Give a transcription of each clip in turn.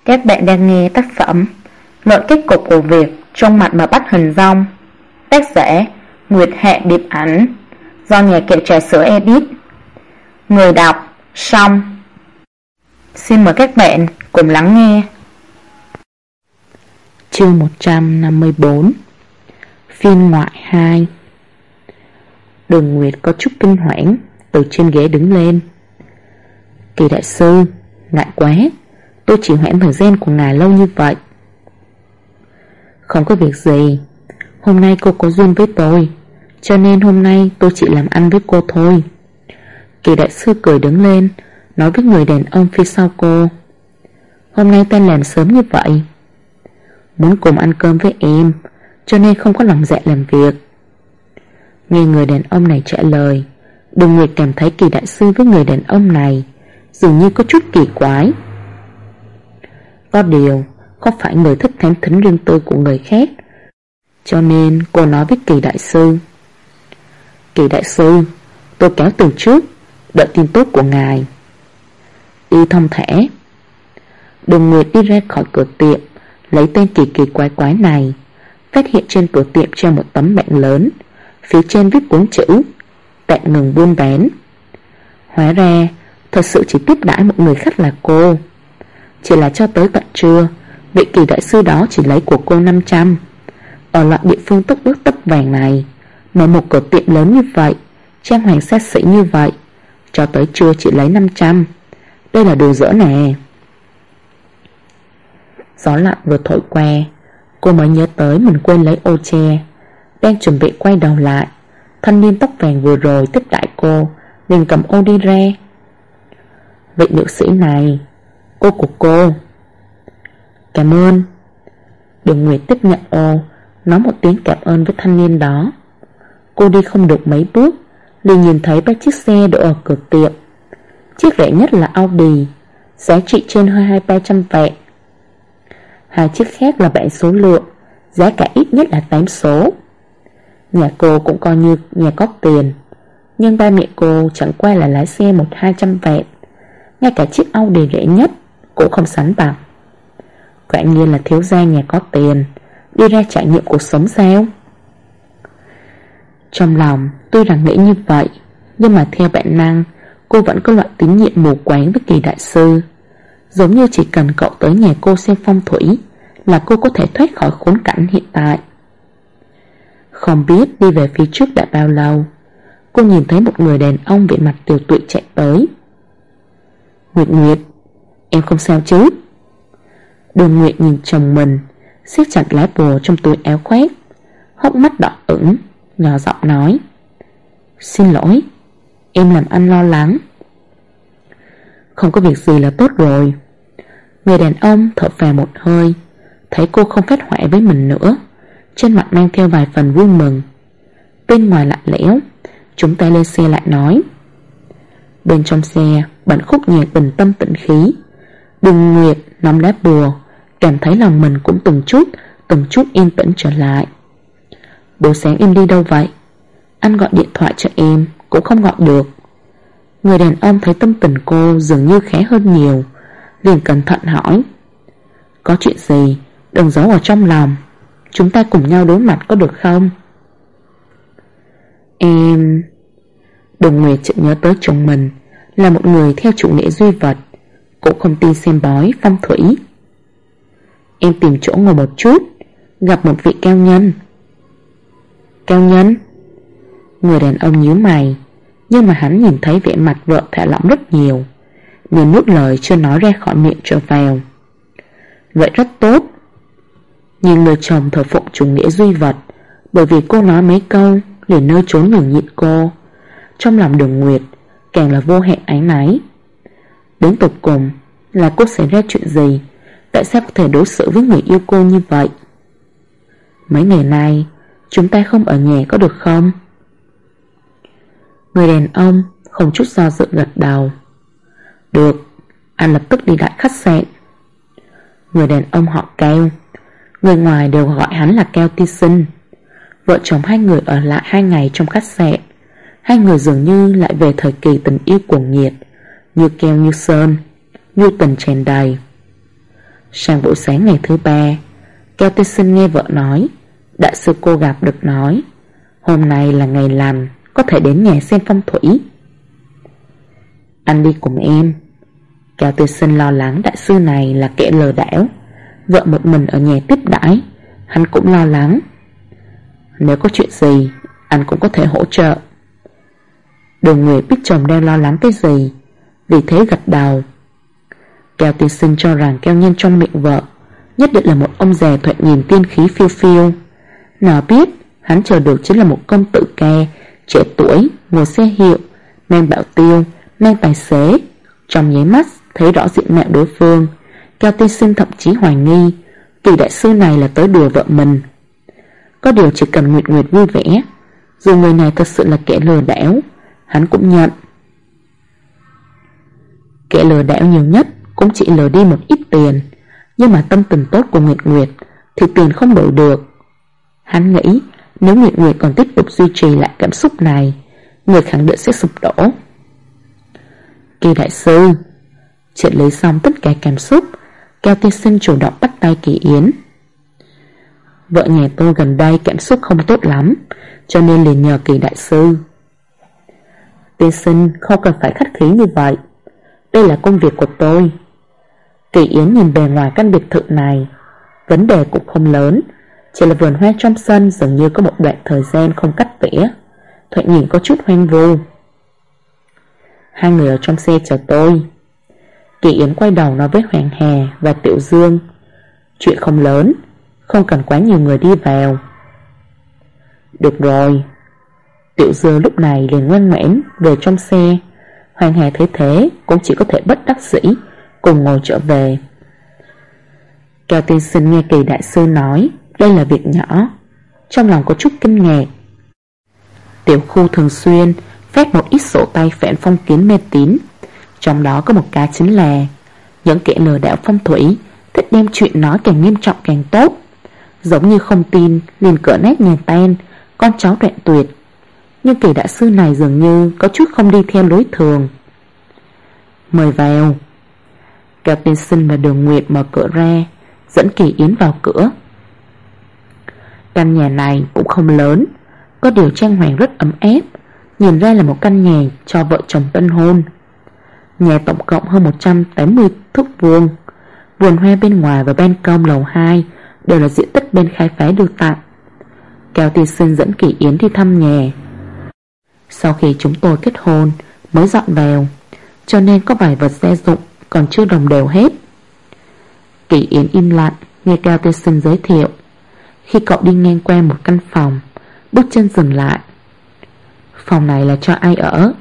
Các bạn đang nghe tác phẩm Luận kết cục của việc trong mặt mà bắt hình dong, tác giả Nguyệt Hạ Điệp Ảnh, do nhà kệ trà sữa edit. Người đọc Song. Xin mời các bạn cùng lắng nghe. Chương 154. Phiên ngoại 2. Đường Nguyệt có chút kinh hoảng, từ trên ghế đứng lên. Kỳ đại sư, ngại quá, tôi chỉ hoãn thời gian của ngài lâu như vậy. Không có việc gì, hôm nay cô có duyên với tôi, cho nên hôm nay tôi chỉ làm ăn với cô thôi. Kỳ đại sư cười đứng lên, nói với người đàn ông phía sau cô. Hôm nay ta làm sớm như vậy, muốn cùng ăn cơm với em, cho nên không có lòng dạ làm việc. Nghe người đàn ông này trả lời, Đường Nguyệt cảm thấy Kỳ đại sư với người đàn ông này dường như có chút kỳ quái. Có điều không phải người thích thám thính riêng tư của người khác, cho nên cô nói với Kỳ đại sư. Kỳ đại sư, tôi cáo từ trước, đợi tin tốt của ngài. Đi thông thả. Đường Nguyệt đi ra khỏi cửa tiệm, lấy tên kỳ kỳ quái quái này, phát hiện trên cửa tiệm treo một tấm bảng lớn, phía trên viết 4 chữ: tạm ngừng buôn bán. Hóa ra thật sự chỉ tiếp đãi một người khách là cô. Chỉ là cho tới tận trưa, vị Kỳ đại sư đó chỉ lấy của cô 500. Ở loại địa phương tấp nước tấp vàng này, mở một cửa tiệm lớn như vậy, trang hoàng xa xỉ như vậy, cho tới trưa chỉ lấy 500. Đây là đồ dỡ nè. Gió lạnh vừa thổi qua, cô mới nhớ tới mình quên lấy ô che. Đang chuẩn bị quay đầu lại, thanh niên tóc vàng vừa rồi tiếp đãi cô liền cầm ô đi ra. Vị nữ sĩ này, ô của cô. Cảm ơn. Đường Nguyệt tiếp nhận ô, nói một tiếng cảm ơn với thanh niên đó. Cô đi không được mấy bước, liền nhìn thấy 3 chiếc xe đỗ ở cửa tiệm. Chiếc rẻ nhất là Audi, giá trị trên hơi 200-300 vạn. 2 chiếc khác là bảng số lượng, giá cả ít nhất là 8 số. Nhà cô cũng coi như nhà có tiền, nhưng ba mẹ cô chẳng qua là lái xe 100-200 vạn. Ngay cả chiếc Audi rẻ nhất cũng không sánh bằng. Quả nhiên là thiếu gia nhà có tiền, đi ra trải nghiệm cuộc sống sao? Trong lòng tuy rằng nghĩ như vậy, nhưng mà theo bản năng cô vẫn có loại tín nhiệm mù quáng với Kỳ đại sư. Giống như chỉ cần cậu tới nhà cô xem phong thủy là cô có thể thoát khỏi khốn cảnh hiện tại. Không biết đi về phía trước đã bao lâu, cô nhìn thấy một người đàn ông vẻ mặt tiều tụy chạy tới. Nguyệt Nguyệt, em không sao chứ? Đường Nguyệt nhìn chồng mình, siết chặt lá bùa trong túi áo khoác, hốc mắt đỏ ửng, nhỏ giọng nói. Xin lỗi, em làm anh lo lắng. Không có việc gì là tốt rồi. Người đàn ông thở phào một hơi, thấy cô không phát hỏa với mình nữa, trên mặt mang theo vài phần vui mừng. Bên ngoài lạnh lẽo, chúng ta lên xe lại nói. Bên trong xe bản khúc nhạc bình tâm tĩnh khí. Đường Nguyệt nắm lá bùa, cảm thấy lòng mình cũng từng chút yên tĩnh trở lại. Buổi sáng em đi đâu vậy? Anh gọi điện thoại cho em cũng không gọi được. Người đàn ông thấy tâm tình cô dường như khá hơn nhiều, liền cẩn thận hỏi. Có chuyện gì đừng giấu ở trong lòng, chúng ta cùng nhau đối mặt có được không? Em... Đường Nguyệt chợt nhớ tới chồng mình là một người theo chủ nghĩa duy vật, cũng không tin xem bói phong thủy. Em tìm chỗ ngồi một chút, gặp một vị cao nhân. Cao nhân? Người đàn ông nhíu mày, nhưng mà hắn nhìn thấy vẻ mặt vợ thả lỏng rất nhiều, nên nuốt lời chưa nói ra khỏi miệng trở vào. Vậy rất tốt. Nhìn người chồng thờ phụng chủ nghĩa duy vật, bởi vì cô nói mấy câu liền nơi trốn nhường nhịn cô, trong lòng Đường Nguyệt càng là vô hạn áy náy. Đến tột cùng là cô xảy ra chuyện gì? Tại sao có thể đối xử với người yêu cô như vậy? Mấy ngày nay chúng ta không ở nhà có được không? Người đàn ông không chút do dự gật đầu. Được, anh lập tức đi lại khách sạn. Người đàn ông họ Cao, người ngoài đều gọi hắn là Cao tiên sinh. Vợ chồng hai người ở lại 2 ngày trong khách sạn. Hai người dường như lại về thời kỳ tình yêu cuồng nhiệt, như keo như sơn, nhu tình tràn đầy. Sang buổi sáng ngày thứ 3, Cao Tiên Sinh nghe vợ nói đại sư cô gặp được nói hôm nay là ngày lành, có thể đến nhà xem phong thủy. Anh đi cùng em. Cao Tiên Sinh lo lắng đại sư này là kẻ lừa đảo, vợ một mình ở nhà tiếp đãi, hắn cũng lo lắng. Nếu có chuyện gì anh cũng có thể hỗ trợ. Đường Nguyệt biết chồng đang lo lắng cái gì, vì thế gật đầu. Cao Tiên Sinh cho rằng Cao Nhân trong miệng vợ nhất định là một ông già thoạt nhìn tiên khí phiêu phiêu. Nào biết hắn chờ được chính là một công tử ca trẻ tuổi, ngồi xe hiệu, mang bảo tiêu, mang tài xế. Trong nháy mắt thấy rõ diện mạo đối phương, Cao Tiên Sinh thậm chí hoài nghi Kỳ đại sư này là tới đùa vợ mình. Có điều chỉ cần Nguyệt Nguyệt vui vẻ, dù người này thật sự là kẻ lừa đảo, hắn cũng nhận. Kẻ lừa đảo nhiều nhất cũng chỉ lừa đi một ít tiền, nhưng mà tâm tình tốt của Nguyệt Nguyệt thì tiền không đổi được. Hắn nghĩ nếu Nguyệt Nguyệt còn tiếp tục duy trì lại cảm xúc này, người khẳng định sẽ sụp đổ. Kỳ đại sư triệt lấy xong tất cả cảm xúc, Cao Tiên Sinh chủ động bắt tay Kỳ Yến. Vợ nhà tôi gần đây cảm xúc không tốt lắm, cho nên liền nhờ Kỳ đại sư. Tiên Sinh không cần phải khách khí như vậy, đây là công việc của tôi. Kỳ Yến nhìn bề ngoài căn biệt thự này, vấn đề cũng không lớn, chỉ là vườn hoa trong sân dường như có một đoạn thời gian không cắt tỉa, thoạt nhìn có chút hoang vu. Hai người ở trong xe chờ tôi. Kỳ Yến quay đầu nói với Hoàng Hà và Tiểu Dương, chuyện không lớn, không cần quá nhiều người đi vào. Được rồi. Tiểu Dương lúc này liền ngoan ngoãn về trong xe. Hoàng Hà thấy thế cũng chỉ có thể bất đắc dĩ cùng ngồi trở về. Cao Tiên Sinh nghe Kỳ đại sư nói đây là việc nhỏ, trong lòng có chút kinh ngạc. Tiểu khu thường xuyên phát một ít sổ tay phản phong kiến mê tín, trong đó có một cái chính là những kẻ lừa đảo phong thủy thích đem chuyện nói càng nghiêm trọng càng tốt, giống như không tin liền cửa nát nhà tan, con cháu đoạn tuyệt. Nhưng Kỳ đại sư này dường như có chút không đi theo lối thường. Mời vào. Cao Tiên Sinh và Đường Nguyệt mở cửa ra, dẫn Kỳ Yến vào cửa. Căn nhà này cũng không lớn, có điều trang hoàng rất ấm áp, nhìn ra là một căn nhà cho vợ chồng tân hôn. Nhà tổng cộng hơn 180 thước vuông, vườn hoa bên ngoài và ban công lầu 2 đều là diện tích bên khai phá đưa tặng. Cao Tiên Sinh dẫn Kỳ Yến đi thăm nhà. Sau khi chúng tôi kết hôn mới dọn vào, cho nên có vài vật gia dụng còn chưa đồng đều hết. Kỳ Yến im lặng nghe Cao Tiên Sinh giới thiệu. Khi cậu đi ngang qua một căn phòng, bước chân dừng lại. Phòng này là cho ai ở?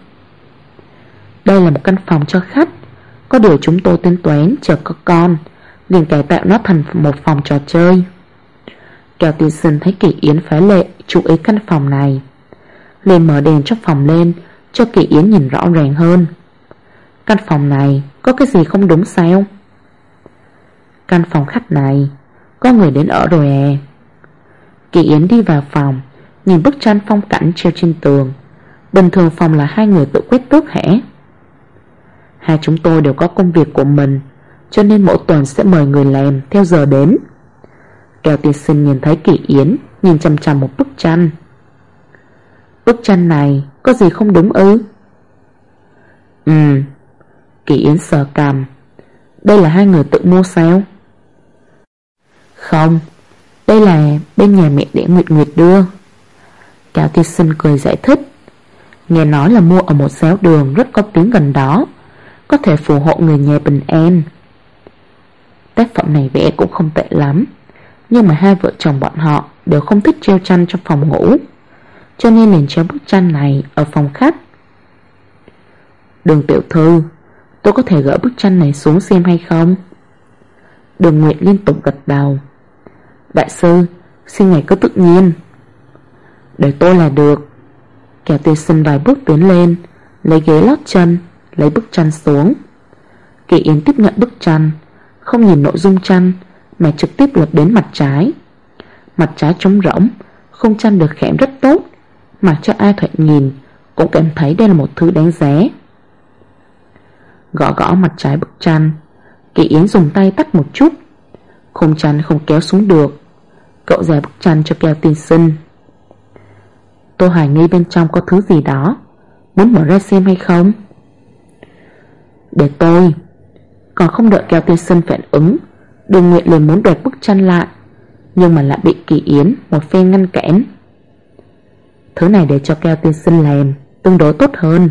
Đây là một căn phòng cho khách, có điều chúng tôi tính toán chờ có con, liền cải tạo nó thành một phòng trò chơi. Cao Tiên Sinh thấy Kỳ Yến phá lệ chú ý căn phòng này, liền mở đèn trong phòng lên cho Kỳ Yến nhìn rõ ràng hơn. Căn phòng này có cái gì không đúng sao? Căn phòng khách này có người đến ở rồi à? Kỳ Yến đi vào phòng, nhìn bức tranh phong cảnh treo trên tường. Bình thường phòng là hai người tự quét tước hả? Hai chúng tôi đều có công việc của mình, cho nên mỗi tuần sẽ mời người làm theo giờ đến. Cao Tiên Sinh nhìn thấy Kỳ Yến nhìn chằm chằm một bức tranh. Bức tranh này có gì không đúng ư? Kỳ Yến sờ cằm. Đây là hai người tự mua sao? Không, đây là bên nhà mẹ đẻ Nguyệt Nguyệt đưa. Cao Tiên Sinh cười giải thích. Nghe nói là mua ở một giáo đường rất có tiếng gần đó, có thể phù hộ người nhà bình an. Tác phẩm này vẽ cũng không tệ lắm, nhưng mà hai vợ chồng bọn họ đều không thích treo tranh trong phòng ngủ, cho nên liền treo bức tranh này ở phòng khách. Đường tiểu thư, tôi có thể gỡ bức tranh này xuống xem hay không? Đường Nguyệt liên tục gật đầu. Đại sư, xin ngài cứ tự nhiên. Để tôi là được. Cao Tiên Sinh vài bước tiến lên, lấy ghế lót chân, lấy bức tranh xuống. Kỳ Yến tiếp nhận bức tranh, không nhìn nội dung tranh mà trực tiếp lật đến mặt trái. Mặt trái trống rỗng, khung tranh được khảm rất tốt, mặc cho ai thoạt nhìn cũng cảm thấy đây là một thứ đáng giá. Gõ gõ mặt trái bức tranh, Kỳ Yến dùng tay tắt một chút, Khung chăn không kéo xuống được. Cậu giải bức chăn cho Keo tiên sinh. Tôi hoài nghi bên trong có thứ gì đó, muốn mở ra xem hay không? Để tôi. Còn không đợi Keo tiên sinh phản ứng, Đường Nguyệt liền muốn đoạt bức chăn lại, nhưng mà lại bị Kỳ Yến một phen ngăn cản. Thứ này để cho Keo tiên sinh làm tương đối tốt hơn.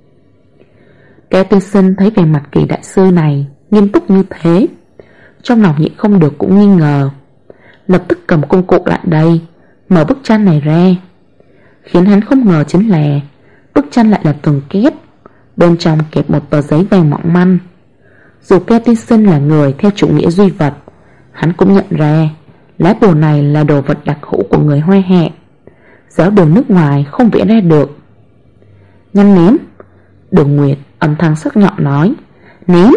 Keo tiên sinh thấy về mặt Kỳ đại sư này nghiêm túc như thế, trong lòng nhịn không được cũng nghi ngờ, lập tức cầm công cụ lại đây, mở bức tranh này ra. Khiến hắn không ngờ chính là bức tranh lại là từng két, bên trong kẹp một tờ giấy vàng mỏng manh. Dù Keo tiên sinh là người theo chủ nghĩa duy vật, hắn cũng nhận ra lá bùa này là đồ vật đặc hữu của người Hoa Hạ, giáo đường nước ngoài không vẽ ra được. Nhanh ném. Đường Nguyệt âm thanh sắc nhọn nói. Ném.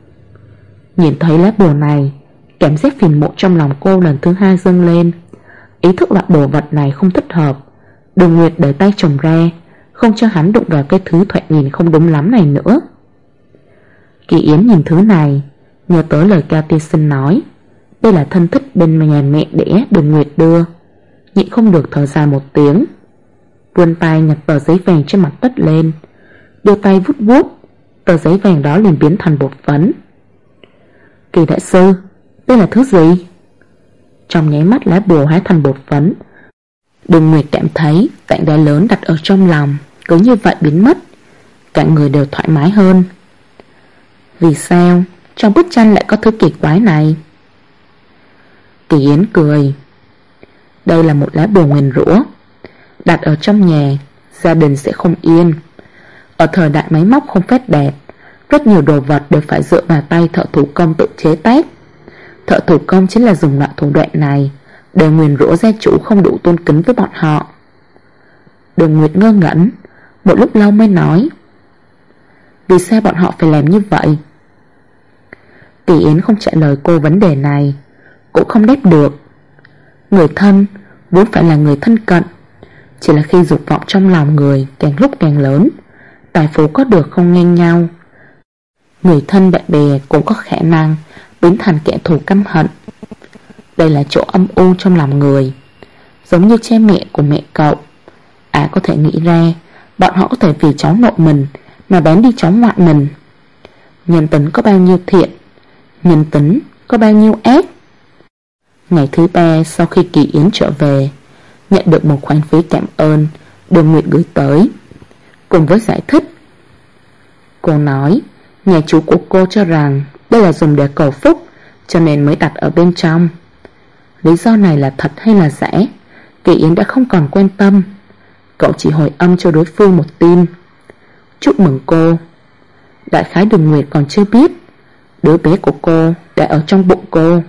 Nhìn thấy lá bùa này, cảm giác phiền muộn trong lòng cô lần thứ hai dâng lên. Ý thức loại đồ vật này không thích hợp. Đường Nguyệt đẩy tay chồng ra, không cho hắn đụng vào cái thứ thoạt nhìn không đúng lắm này nữa. Kỳ Yến nhìn thứ này, nhớ tới lời Cao tiên sinh nói, đây là thân thích bên nhà mẹ đẻ Đường Nguyệt đưa, nhịn không được thở dài một tiếng, vươn tay nhặt tờ giấy vàng trên mặt đất lên, đưa tay vút vuốt, tờ giấy vàng đó liền biến thành bột phấn. Kỳ đại sư, đây là thứ gì? Trong nháy mắt lá bùa hóa thành bột phấn. Đường Nguyệt cảm thấy tảng đá lớn đặt ở trong lòng cứ như vậy biến mất, cả người đều thoải mái hơn. Vì sao trong bức tranh lại có thứ kỳ quái này? Kỳ Yến cười. Đây là một lá bùa nguyền rủa, đặt ở trong nhà gia đình sẽ không yên. Ở thời đại máy móc không phát đạt, rất nhiều đồ vật đều phải dựa vào tay thợ thủ công tự chế tác. Thợ thủ công chính là dùng loại thủ đoạn này để nguyền rủa gia chủ không đủ tôn kính với bọn họ. Đường Nguyệt ngơ ngẩn, một lúc lâu mới nói. Vì sao bọn họ phải làm như vậy? Kỳ Yến không trả lời cô vấn đề này, cũng không đáp được. Người thân vốn phải là người thân cận, chỉ là khi dục vọng trong lòng người càng lúc càng lớn, tài phú có được không ngang nhau, người thân bạn bè cũng có khả năng biến thành kẻ thù căm hận. Đây là chỗ âm u trong lòng người, giống như cha mẹ của mẹ cậu. Có thể nghĩ ra bọn họ có thể vì cháu nội mình mà bán đi cháu ngoại mình. Nhân tính có bao nhiêu thiện, nhân tính có bao nhiêu ác. Ngày thứ 3 sau khi Kỳ Yến trở về, nhận được một khoản phí cảm ơn Đường Nguyệt gửi tới, cùng với giải thích. Cô nói nhà chú của cô cho rằng đây là dùng để cầu phúc, cho nên mới đặt ở bên trong. Lý do này là thật hay là giả, Kỳ Yến đã không còn quan tâm. Cậu chỉ hồi âm cho đối phương một tin: chúc mừng cô. Đại khái Đường Nguyệt còn chưa biết đứa bé của cô đã ở trong bụng cô.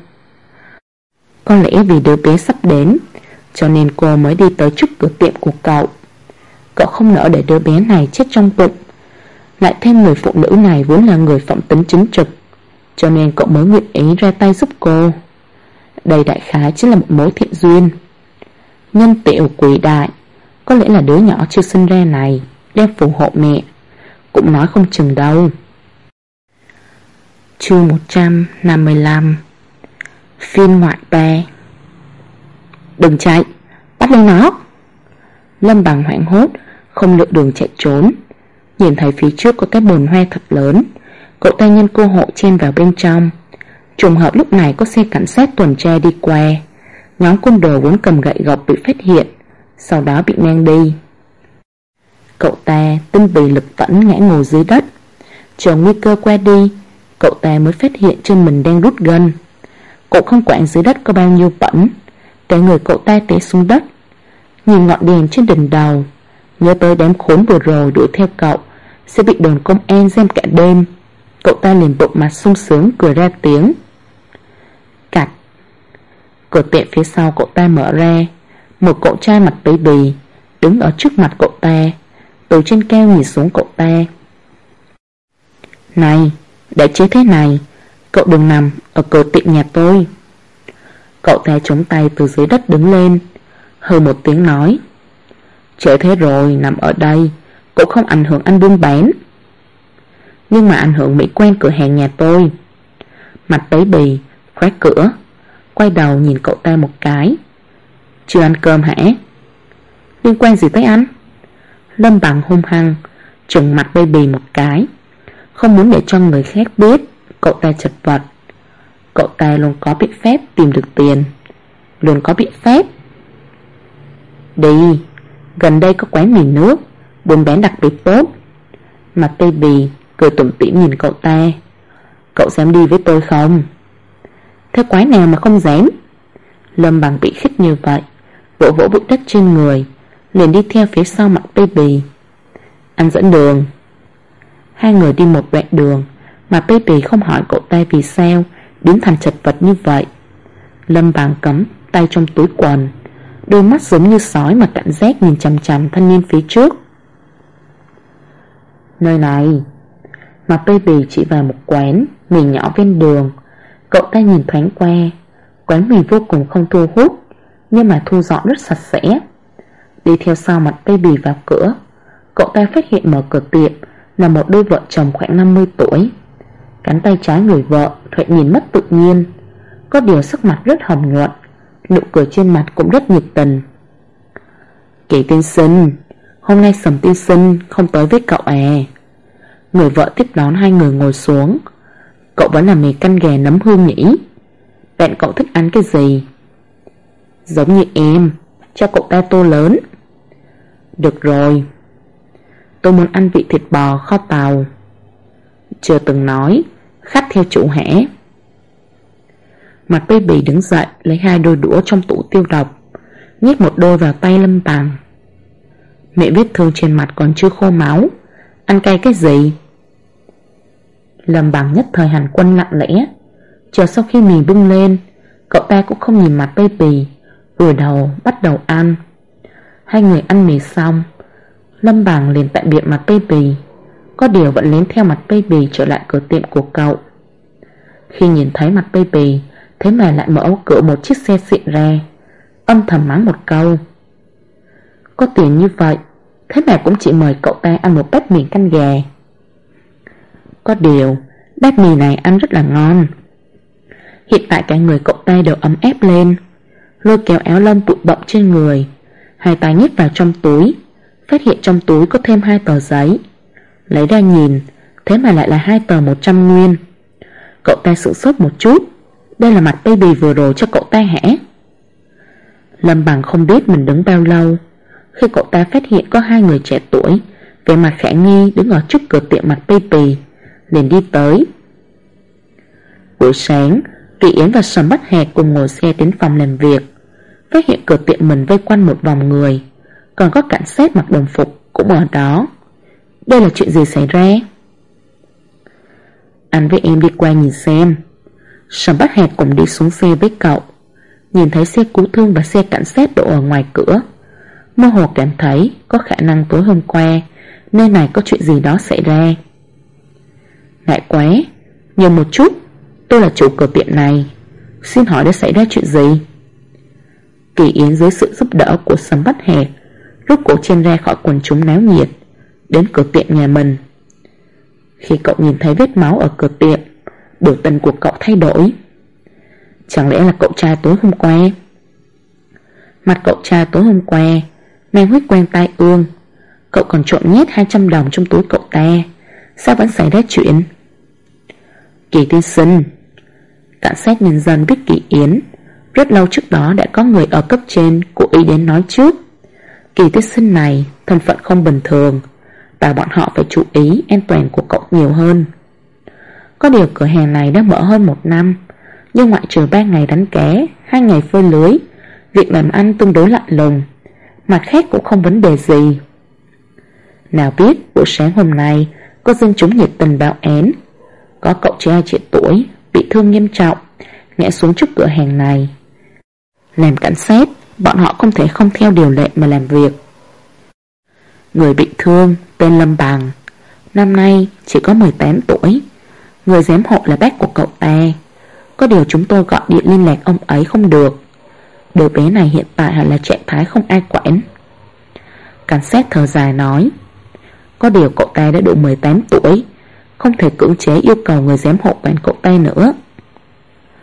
Có lẽ vì đứa bé sắp đến, cho nên cô mới đi tới trước cửa tiệm của cậu. Cậu không nỡ để đứa bé này chết trong bụng, lại thêm người phụ nữ này vốn là người phẩm tính chính trực, cho nên cậu mới nguyện ý ra tay giúp cô. Đây đại khái chính là một mối thiện duyên. Nhân tiểu quỷ đại, có lẽ là đứa nhỏ chưa sinh ra này đem phù hộ mẹ, cũng nói không chừng đâu. Chương 155. Phiên ngoại 3. Đừng chạy, bắt lấy nó. Lâm Bằng hoảng hốt, không lựa đường chạy trốn. Nhìn thấy phía trước có cái bồn hoa thật lớn, cậu ta nhân cơ hội chen vào bên trong. Trùng hợp lúc này có xe cảnh sát tuần tra đi qua. Nhóm côn đồ vốn cầm gậy gộc bị phát hiện, sau đó bị mang đi. Cậu ta tinh vì lực tẫn ngã ngồi dưới đất. Chờ nguy cơ qua đi, cậu ta mới phát hiện chân mình đang rút gân. Cậu không quản dưới đất có bao nhiêu bẩn, cả người cậu ta té xuống đất. Nhìn ngọn đèn trên đỉnh đầu, nhớ tới đám khốn vừa rồi đuổi theo cậu sẽ bị đồn công an giam cả đêm. Cậu ta liền bộ mặt sung sướng cười ra tiếng. Cạch. Cửa tiệm phía sau cậu ta mở ra. Một cậu trai mặt bấy bì đứng ở trước mặt cậu ta, từ trên cao nhìn xuống cậu ta. Này, để chế thế này, cậu đừng nằm ở cửa tiệm nhà tôi. Cậu ta chống tay từ dưới đất đứng lên, hừ một tiếng nói. Trễ thế rồi, nằm ở đây cũng không ảnh hưởng anh buôn bán, nhưng mà ảnh hưởng mỹ quan cửa hàng nhà tôi. Mặt bấy bì khoét cửa, quay đầu nhìn cậu ta một cái. Chưa ăn cơm hả? Liên quan gì tới anh? Lâm Bằng hung hăng trừng mặt Baby một cái, không muốn để cho người khác biết cậu ta chật vật. Cậu ta luôn có biện pháp tìm được tiền, luôn có biện pháp. Đi, gần đây có quán mì nước buôn bán đặc biệt tốt. Mặt Baby cười tủm tỉm nhìn cậu ta. Cậu dám đi với tôi không? Thế quái nào mà không dám? Lâm Bằng bị khích như vậy, vỗ vỗ bụi đất trên người, liền đi theo phía sau mặt Baby. Anh dẫn đường. Hai người đi một đoạn đường mà Baby không hỏi cậu ta vì sao biến thành chật vật như vậy. Lâm Bằng cắm tay trong túi quần, đôi mắt giống như sói mà cảnh giác nhìn chằm chằm thanh niên phía trước. Nơi này. Mà Baby chỉ vào một quán mì nhỏ ven đường. Cậu ta nhìn thoáng qua. Quán mì vô cùng không thu hút, nhưng mà thu dọn rất sạch sẽ. Đi theo sau mặt Baby vào cửa, cậu ta phát hiện mở cửa tiệm là một đôi vợ chồng khoảng 50 tuổi. Cánh tay trái người vợ thoạt nhìn mất tự nhiên, có điều sắc mặt rất hồng nhuận, nụ cười trên mặt cũng rất nhiệt tình. Kỳ tiên sinh, hôm nay Sầm tiên sinh không tới với cậu à? Người vợ tiếp đón hai người ngồi xuống. Cậu vẫn làm mì canh gà nấm hương nhỉ? Bạn cậu thích ăn cái gì? Giống như em, cho cậu ta tô lớn. Được rồi. Tôi muốn ăn vị thịt bò kho tàu. Chưa từng nói, khách theo chủ hả? Mặt Baby đứng dậy lấy hai đôi đũa trong tủ tiêu độc, nhét một đôi vào tay Lâm Bằng. Miệng vết thương trên mặt còn chưa khô máu, ăn cay cái gì? Lâm Bằng nhất thời hành quân lặng lẽ. Chờ sau khi mì bưng lên, cậu ta cũng không nhìn mặt Baby, vùi đầu bắt đầu ăn. Hai người ăn mì xong, Lâm Bằng liền tạm biệt mặt Baby, có điều vẫn lén theo mặt Baby trở lại cửa tiệm của cậu. Khi nhìn thấy mặt Baby, thế mà lại mở cửa một chiếc xe xịn ra, âm thầm mắng một câu. Có tiền như vậy, thế mà cũng chỉ mời cậu ta ăn một bát mì canh gà. Có điều, bát mì này ăn rất là ngon. Hiện tại cả người cậu ta đều ấm ép lên, lôi kéo áo lông bụi bặm trên người, hai tay nhét vào trong túi, phát hiện trong túi có thêm 2 tờ giấy. Lấy ra nhìn, thế mà lại là 2 tờ 100 nguyên. Cậu ta sửng sốt một chút. Đây là mặt Baby vừa rồi cho cậu ta hả? Lâm Bằng không biết mình đứng bao lâu, khi cậu ta phát hiện có 2 người trẻ tuổi vẻ mặt khả nghi đứng ở trước cửa tiệm mặt Baby, liền đi tới. Buổi sáng, Kỳ Yến và Sầm Bách Hạc cùng ngồi xe đến phòng làm việc, phát hiện cửa tiệm mình vây quanh một vòng người, còn có cảnh sát mặc đồng phục cũng ở đó. Đây là chuyện gì xảy ra? Anh với em đi qua nhìn xem. Sầm Bách Hạc cùng đi xuống xe với cậu. Nhìn thấy xe cứu thương và xe cảnh sát đổ ở ngoài cửa, mơ hồ cảm thấy có khả năng tối hôm qua nơi này có chuyện gì đó xảy ra. Ngại quá, nhờ một chút, tôi là chủ cửa tiệm này, xin hỏi đã xảy ra chuyện gì? Kỳ Yến dưới sự giúp đỡ của Sầm Bách Hạc rút cổ chen ra khỏi quần chúng náo nhiệt, đến cửa tiệm nhà mình. Khi cậu nhìn thấy vết máu ở cửa tiệm, biểu tình của cậu thay đổi. Chẳng lẽ là cậu trai tối hôm qua? Mặt cậu trai tối hôm qua mang huyết quang tai ương, cậu còn trộm nhét 200 đồng trong túi cậu ta, sao vẫn xảy ra chuyện? Kỳ tiên sinh, cảnh sát nhân dân biết Kỳ Yến rất lâu trước đó đã có người ở cấp trên cố ý đến nói trước. Kỳ tiên sinh này thân phận không bình thường, và bọn họ phải chú ý an toàn của cậu nhiều hơn. Có điều cửa hàng này đã mở hơn 1 năm, nhưng ngoại trừ 3 ngày đánh cá, 2 ngày phơi lưới, việc làm ăn tương đối lạnh lùng, mặt khác cũng không vấn đề gì. Nào biết buổi sáng hôm nay có dân chúng nhiệt tình báo án, có cậu trai trẻ tuổi bị thương nghiêm trọng, ngã xuống trước cửa hàng này. Làm cảnh sát, bọn họ không thể không theo điều lệ mà làm việc. Người bị thương tên Lâm Bằng, năm nay chỉ có 18 tuổi. Người giám hộ là bác của cậu ta, có điều chúng tôi gọi điện liên lạc ông ấy không được. Đứa bé này hiện tại hẳn là trạng thái không ai quản. Cảnh sát thở dài nói, có điều cậu ta đã đủ 18 tuổi, không thể cưỡng chế yêu cầu người giám hộ quản cậu ta nữa.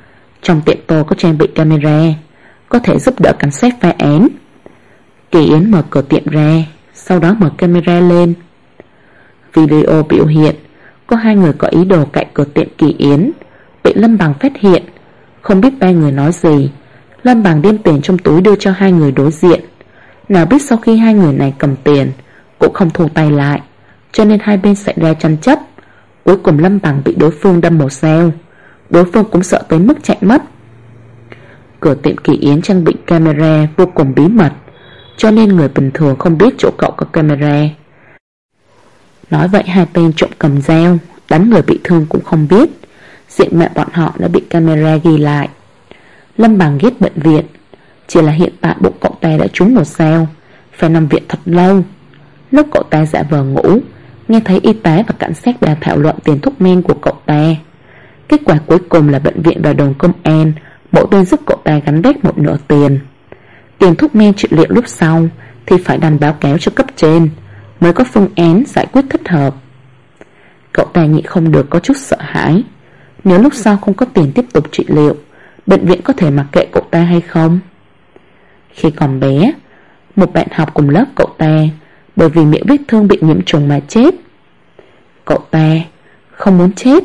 Trong tiệm tôi có trang bị camera, có thể giúp đỡ cảnh sát phá án. Kỳ Yến mở cửa tiệm ra, sau đó mở camera lên. Video biểu hiện có hai người có ý đồ cạnh cửa tiệm Kỳ Yến, bị Lâm Bằng phát hiện. Không biết ba người nói gì, Lâm Bằng đem tiền trong túi đưa cho hai người đối diện. Nào biết sau khi hai người này cầm tiền cũng không thu tay lại, cho nên hai bên xảy ra tranh chấp. Cuối cùng Lâm Bằng bị đối phương đâm một dao. Đối phương cũng sợ tới mức chạy mất. Cửa tiệm Kỳ Yến trang bị camera vô cùng bí mật, cho nên người bình thường không biết chỗ cậu có camera. Nói vậy hai tên trộm cầm dao đánh người bị thương cũng không biết. Diện mạo bọn họ đã bị camera ghi lại. Lâm Bằng ghét bệnh viện, chỉ là hiện tại bụng cậu ta đã trúng một dao, phải nằm viện thật lâu. Lúc cậu ta giả vờ ngủ, nghe thấy y tá và cảnh sát đang thảo luận tiền thuốc men của cậu ta. Kết quả cuối cùng là bệnh viện và đồn công an mỗi bên giúp cậu ta gánh vác một nửa tiền. Tiền thuốc men trị liệu lúc sau thì phải đành báo cáo cho cấp trên, mới có phương án giải quyết thích hợp. Cậu ta nhịn không được có chút sợ hãi. Nếu lúc sau không có tiền tiếp tục trị liệu, bệnh viện có thể mặc kệ cậu ta hay không? Khi còn bé, một bạn học cùng lớp cậu ta bởi vì miệng vết thương bị nhiễm trùng mà chết. Cậu ta không muốn chết.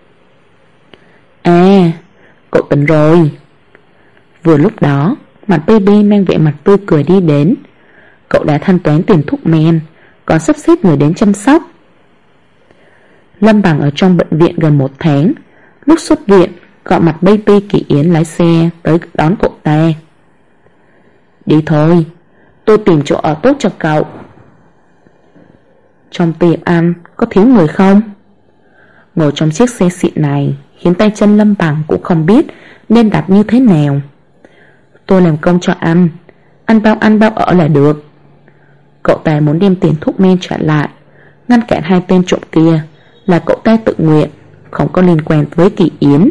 À, cậu tỉnh rồi. Vừa lúc đó, mặt baby mang vẻ mặt tươi cười đi đến. Cậu đã thanh toán tiền thuốc men, còn sắp xếp người đến chăm sóc. Lâm Bằng ở trong bệnh viện gần 1 tháng. Lúc xuất viện, gọi mặt baby Kỳ Yến lái xe tới đón cậu ta. Đi thôi, tôi tìm chỗ ở tốt cho cậu. Trong tiệm ăn có thiếu người không? Ngồi trong chiếc xe xịn này khiến tay chân Lâm Bằng cũng không biết nên đặt như thế nào. Tôi làm công cho ăn bao ở là được. Cậu ta muốn đem tiền thuốc men trả lại, ngăn cản hai tên trộm kia là cậu ta tự nguyện, không có liên quan với Kỳ Yến.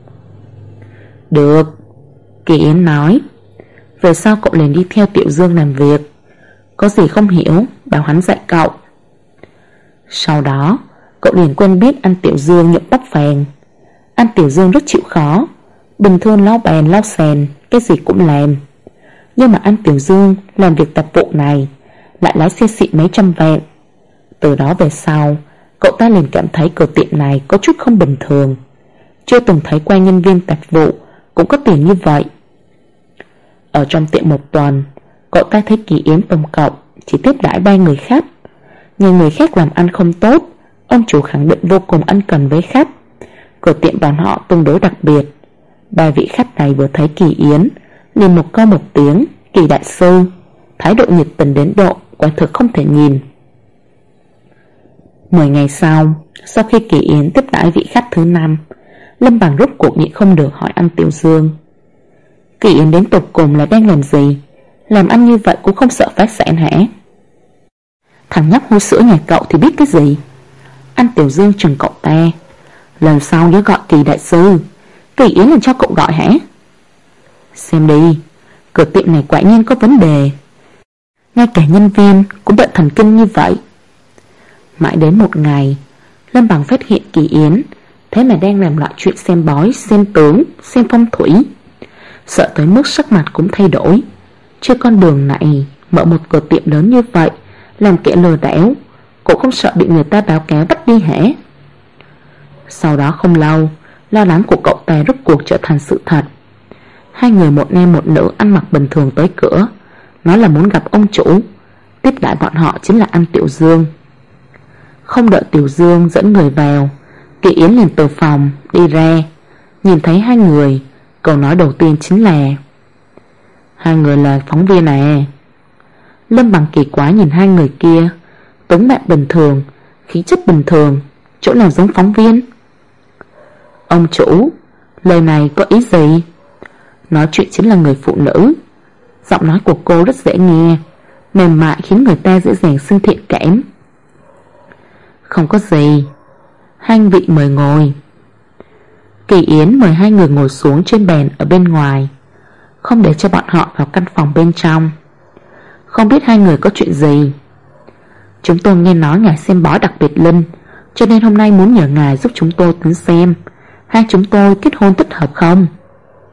Được, Kỳ Yến nói. Về sau cậu liền đi theo Tiểu Dương làm việc, có gì không hiểu bảo hắn dạy cậu. Sau đó cậu liền quen biết anh Tiểu Dương nhuộm tóc vàng. Anh Tiểu Dương rất chịu khó, bình thường lau bàn lau sàn, cái gì cũng làm. Nhưng mà anh Tiểu Dương làm việc tạp vụ này lại lái xe xịn mấy trăm vạn. Từ đó về sau, cậu ta liền cảm thấy cửa tiệm này có chút không bình thường. Chưa từng thấy qua nhân viên tạp vụ cũng có tiền như vậy. Ở trong tiệm 1 tuần, cậu ta thấy Kỳ Yến tổng cộng chỉ tiếp đãi 3 người khách. Nhiều người khác làm ăn không tốt, ông chủ khẳng định vô cùng ân cần với khách. Cửa tiệm bọn họ tương đối đặc biệt. 3 vị khách này vừa thấy Kỳ Yến liền một câu một tiếng Kỳ đại sư, thái độ nhiệt tình đến độ quả thực không thể nhìn. 10 ngày sau khi Kỳ Yến tiếp đãi vị khách thứ 5, Lâm Bằng rốt cuộc nhịn không được hỏi anh Tiểu Dương: Kỳ Yến đến tột cùng là đang làm gì? Làm ăn như vậy cũng không sợ phá sản hả? Thằng nhóc hôi sữa nhà cậu thì biết cái gì? Anh Tiểu Dương chừng cậu ta: lần sau nhớ gọi Kỳ đại sư. Kỳ Yến là cho cậu gọi hả? Xem đi, cửa tiệm này quả nhiên có vấn đề. Ngay cả nhân viên cũng bệnh thần kinh như vậy. Mãi đến một ngày, Lâm Bằng phát hiện Kỳ Yến thế mà đang làm loại chuyện xem bói, xem tướng, xem phong thủy. Sợ tới mức sắc mặt cũng thay đổi. Trên con đường này mở một cửa tiệm lớn như vậy, làm kẻ lừa đảo, cũng không sợ bị người ta báo cáo bắt đi hả? Sau đó không lâu, lo lắng của cậu ta rốt cuộc trở thành sự thật. 2 người một nam một nữ ăn mặc bình thường tới cửa, nói là muốn gặp ông chủ. Tiếp đãi bọn họ chính là anh Tiểu Dương. Không đợi Tiểu Dương dẫn người vào, Kỳ Yến liền từ phòng đi ra. Nhìn thấy 2 người, câu nói đầu tiên chính là: 2 người là phóng viên à? Lâm Bằng kỳ quái nhìn 2 người kia, tướng mạo bình thường, khí chất bình thường, chỗ nào giống phóng viên? Ông chủ, lời này có ý gì? Nói chuyện chính là người phụ nữ. Giọng nói của cô rất dễ nghe, mềm mại khiến người ta dễ dàng sinh thiện cảm. Không có gì, 2 vị mời ngồi. Kỳ Yến mời 2 người ngồi xuống trên bàn ở bên ngoài, không để cho bọn họ vào căn phòng bên trong. Không biết 2 người có chuyện gì? Chúng tôi nghe nói ngài xem bói đặc biệt linh, cho nên hôm nay muốn nhờ ngài giúp chúng tôi tính xem hai chúng tôi kết hôn thích hợp không.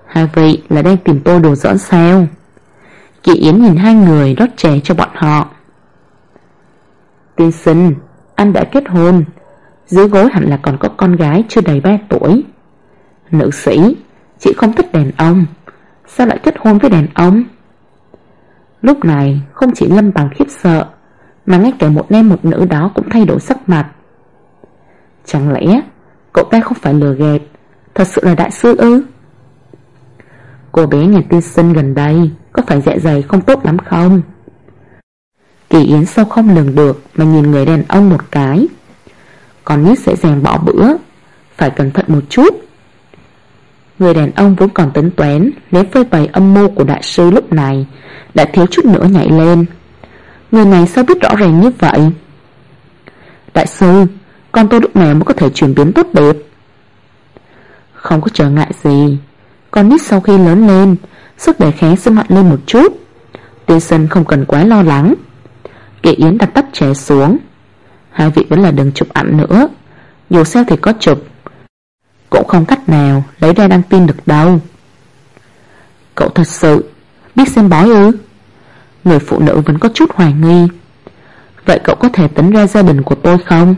Hai vị là đang tìm tôi đùa giỡn sao? Kỳ Yến nhìn hai người rót chè cho bọn họ. Tiên sinh, anh đã kết hôn, dưới gối hẳn là còn có con gái chưa đầy 3 tuổi. Nữ sĩ, chị không thích đàn ông, sao lại kết hôn với đàn ông? Lúc này không chỉ Lâm Bằng khiếp sợ, mà ngay cả một nam một nữ đó cũng thay đổi sắc mặt. Chẳng lẽ cậu ta không phải lừa gạt, thật sự là đại sư ư? Cô bé nhà tiên sinh gần đây có phải dạ dày không tốt lắm không? Kỳ Yến sao không lường được mà nhìn người đàn ông một cái. Còn nhất sẽ dàng bỏ bữa, phải cẩn thận một chút. Người đàn ông vốn còn tính toán nếu phơi bày âm mưu của đại sư lúc này đã thiếu chút nữa nhảy lên. Người này sao biết rõ ràng như vậy? Đại sư, con tôi lúc nào mới có thể chuyển biến tốt đẹp? Không có trở ngại gì. Con nít sau khi lớn lên, sức đề kháng sẽ mạnh lên một chút. Tiên sinh không cần quá lo lắng. Kỳ Yến đặt tách chè xuống. Hai vị vẫn là đừng chụp ảnh nữa, dù sao thì có chụp cũng không cách nào lấy ra đăng tin được đâu. Cậu thật sự biết xem bói ư? Người phụ nữ vẫn có chút hoài nghi. Vậy cậu có thể tính ra gia đình của tôi không?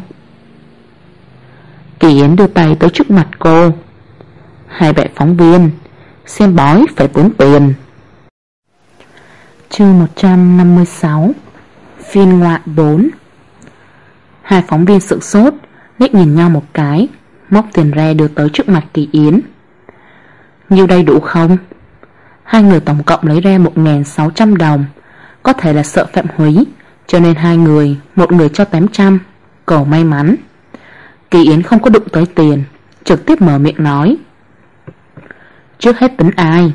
Kỳ Yến đưa tay tới trước mặt cô. Hai bạn phóng viên, xem bói phải tốn tiền. Chương 156. Phiên ngoại 4. Hai phóng viên sửng sốt, liếc nhìn nhau một cái, móc tiền ra đưa tới trước mặt Kỳ Yến. Nhiêu đây đủ không? Hai người tổng cộng lấy ra 1.600 đồng. Có thể là sợ Phạm Húy, cho nên hai người, một người cho 800, cầu may mắn. Kỳ Yến không có đụng tới tiền, trực tiếp mở miệng nói. Trước hết tính ai?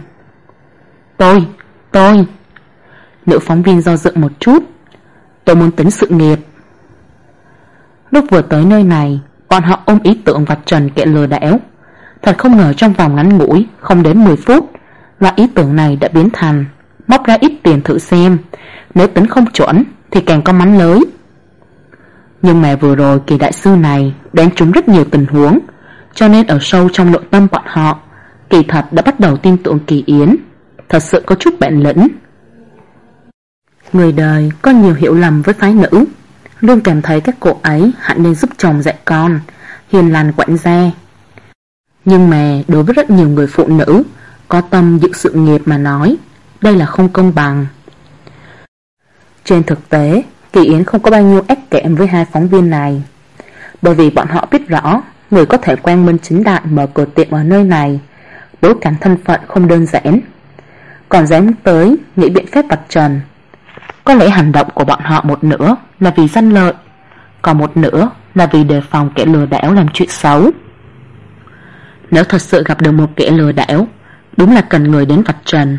Tôi. Nữ phóng viên do dự một chút. Tôi muốn tính sự nghiệp. Lúc vừa tới nơi này, bọn họ ôm ý tưởng vạch trần kẻ lừa đảo. Thật không ngờ trong vòng ngắn ngủi, không đến 10 phút, loại ý tưởng này đã biến thành móc ra ít tiền thử xem, nếu tính không chuẩn thì càng có mánh lới. Nhưng mà vừa rồi Kỳ đại sư này đánh trúng rất nhiều tình huống, cho nên ở sâu trong nội tâm bọn họ kỳ thật đã bắt đầu tin tưởng Kỳ Yến, thật sự có chút bản lĩnh. Người đời có nhiều hiểu lầm với phái nữ, luôn cảm thấy các cô ấy hẳn nên giúp chồng dạy con, hiền lành quản gia. Nhưng mà đối với rất nhiều người phụ nữ có tâm dựng sự nghiệp mà nói, đây là không công bằng. Trên thực tế, Kỳ Yến không có bao nhiêu ác cảm với hai phóng viên này, bởi vì bọn họ biết rõ người có thể quang minh chính đại mở cửa tiệm ở nơi này, bối cảnh thân phận không đơn giản, còn dám tới nghĩ biện pháp vạch trần. Có lẽ hành động của bọn họ một nửa là vì danh lợi, còn một nửa là vì đề phòng kẻ lừa đảo làm chuyện xấu. Nếu thật sự gặp được một kẻ lừa đảo, đúng là cần người đến vạch trần.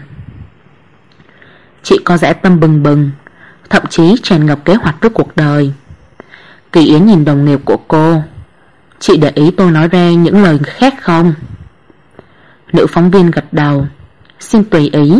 Chị có dã tâm bừng bừng, thậm chí tràn ngập kế hoạch với cuộc đời. Kỳ Yến nhìn đồng nghiệp của cô. Chị để ý tôi nói ra những lời khác không? Nữ phóng viên gật đầu. Xin tùy ý.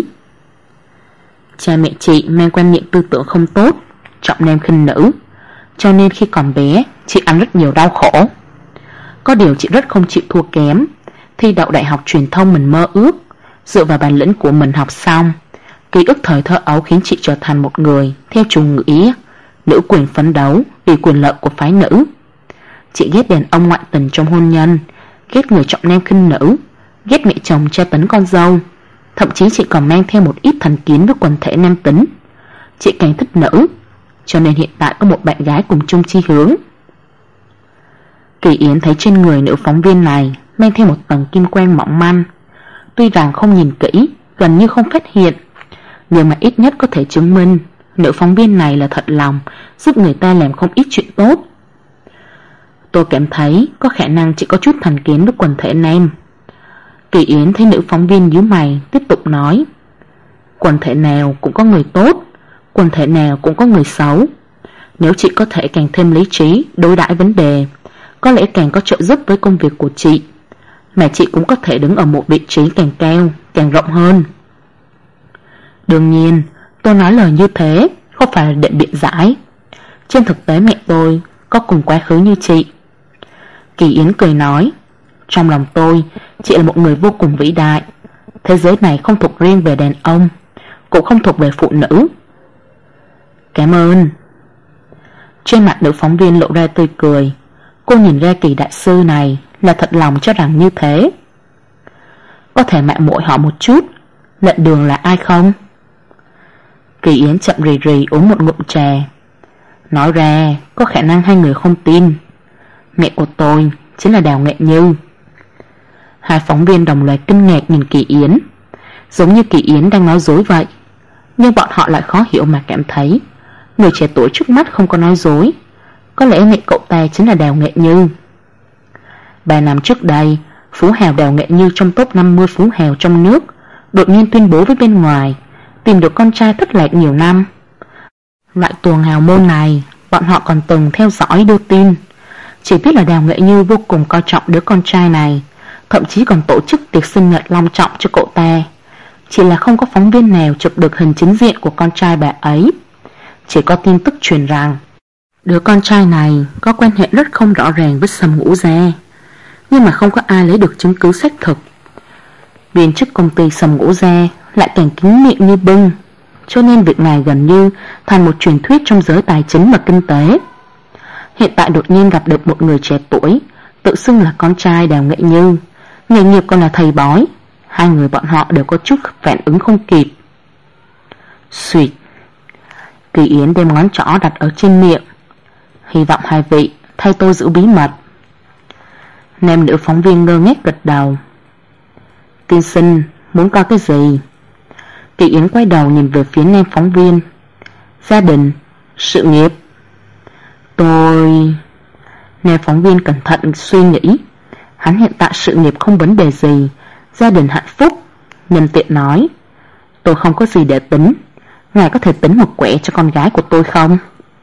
Cha mẹ chị mang quan niệm tư tưởng không tốt, trọng nam khinh nữ, cho nên khi còn bé chị ăn rất nhiều đau khổ. Có điều chị rất không chịu thua kém. Thi đậu đại học truyền thông mình mơ ước, dựa vào bản lĩnh của mình học xong, ký ức thời thơ ấu khiến chị trở thành một người theo chủ nghĩa nữ quyền phấn đấu vì quyền lợi của phái nữ. Chị ghét đàn ông ngoại tình trong hôn nhân, ghét người trọng nam khinh nữ, ghét mẹ chồng tra tấn con dâu. Thậm chí chị còn mang theo một ít thành kiến với quần thể nam tính. Chị càng thích nữ, cho nên hiện tại có một bạn gái cùng chung chi hướng. Kỳ Yến thấy trên người nữ phóng viên này mang theo một tầng kim quang mỏng manh. Tuy rằng không nhìn kỹ, gần như không phát hiện, nhưng mà ít nhất có thể chứng minh nữ phóng viên này là thật lòng giúp người ta làm không ít chuyện tốt. Tôi cảm thấy có khả năng chị có chút thành kiến với quần thể nam. Kỳ Yến thấy nữ phóng viên nhíu mày, tiếp tục nói. Quần thể nào cũng có người tốt, quần thể nào cũng có người xấu. Nếu chị có thể càng thêm lý trí đối đãi vấn đề, có lẽ càng có trợ giúp với công việc của chị, mà chị cũng có thể đứng ở một vị trí càng cao, càng rộng hơn. Đương nhiên, tôi nói lời như thế không phải là để biện giải. Trên thực tế mẹ tôi có cùng quá khứ như chị. Kỳ Yến cười nói. Trong lòng tôi, chị là một người vô cùng vĩ đại. thế giới này không thuộc riêng về đàn ông, cũng không thuộc về phụ nữ. Cảm ơn. Trên mặt nữ phóng viên lộ ra tươi cười. Cô nhìn ra Kỳ đại sư này là thật lòng cho rằng như thế. Có thể mạo muội hỏi một chút, Lận Đường là ai không? Kỳ Yến chậm rì rì uống một ngụm trà. Nói ra có khả năng hai người không tin. Mẹ của tôi chính là Đào Nghệ Như. Hai phóng viên đồng loạt kinh ngạc nhìn Kỳ Yến, giống như Kỳ Yến đang nói dối vậy. Nhưng bọn họ lại khó hiểu mà cảm thấy người trẻ tuổi trước mắt không có nói dối. Có lẽ mẹ cậu ta chính là Đào Nghệ Như. 3 năm trước đây, phú hào Đào Nghệ Như trong top 50 phú hào trong nước đột nhiên tuyên bố với bên ngoài tìm được con trai thất lạc nhiều năm. Loại tuồng hào môn này bọn họ còn từng theo dõi đưa tin, chỉ biết là Đào Nghệ Như vô cùng coi trọng đứa con trai này, thậm chí còn tổ chức tiệc sinh nhật long trọng cho cậu ta. Chỉ là không có phóng viên nào chụp được hình chính diện của con trai bà ấy. Chỉ có tin tức truyền rằng đứa con trai này có quan hệ rất không rõ ràng với Sầm Ngũ Gia, nhưng mà không có ai lấy được chứng cứ xác thực. Viên chức công ty Sầm Ngũ Gia lại càng kín miệng như bưng, cho nên việc này gần như thành một truyền thuyết trong giới tài chính và kinh tế. Hiện tại đột nhiên gặp được một người trẻ tuổi tự xưng là con trai Đào Nghệ Như, nghề nghiệp còn là thầy bói. Hai người bọn họ đều có chút phản ứng không kịp. Xuyệt. Kỳ Yến đem ngón trỏ đặt ở trên miệng. Hy vọng hai vị thay tôi giữ bí mật. Nam nữ phóng viên ngơ ngác gật đầu. Tiên sinh muốn coi cái gì? Kỳ Yến quay đầu nhìn về phía nam phóng viên. Gia đình, sự nghiệp. Tôi... Nam phóng viên cẩn thận suy nghĩ. Hắn hiện tại sự nghiệp không vấn đề gì, gia đình hạnh phúc. Nhân tiện nói, tôi không có gì để tính, ngài có thể tính một quẻ cho con gái của tôi không?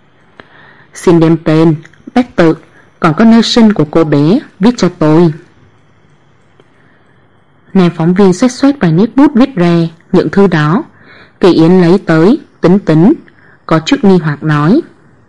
Xin đem tên, bát tự, còn có nơi sinh của cô bé viết cho tôi. Nam phóng viên xoét xoét vài nét bút viết ra những thư đó. Kỳ Yến lấy tới tính, có chút nghi hoặc nói,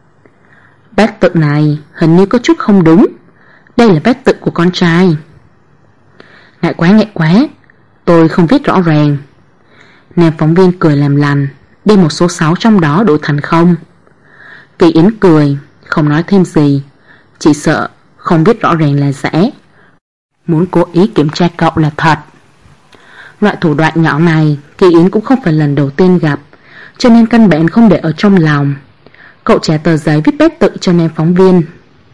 bát tự này hình như có chút không đúng. Đây là bát tự của con trai. Ngại quá, tôi không viết rõ ràng. Nam phóng viên cười làm lành, đem một số 6 trong đó đổi thành 0. Kỳ Yến cười, không nói thêm gì, chỉ sợ không viết rõ ràng là giả, muốn cố ý kiểm tra cậu là thật. Loại thủ đoạn nhỏ này Kỳ Yến cũng không phải lần đầu tiên gặp, cho nên căn bản không để ở trong lòng. Cậu trả tờ giấy viết bát tự cho nam phóng viên.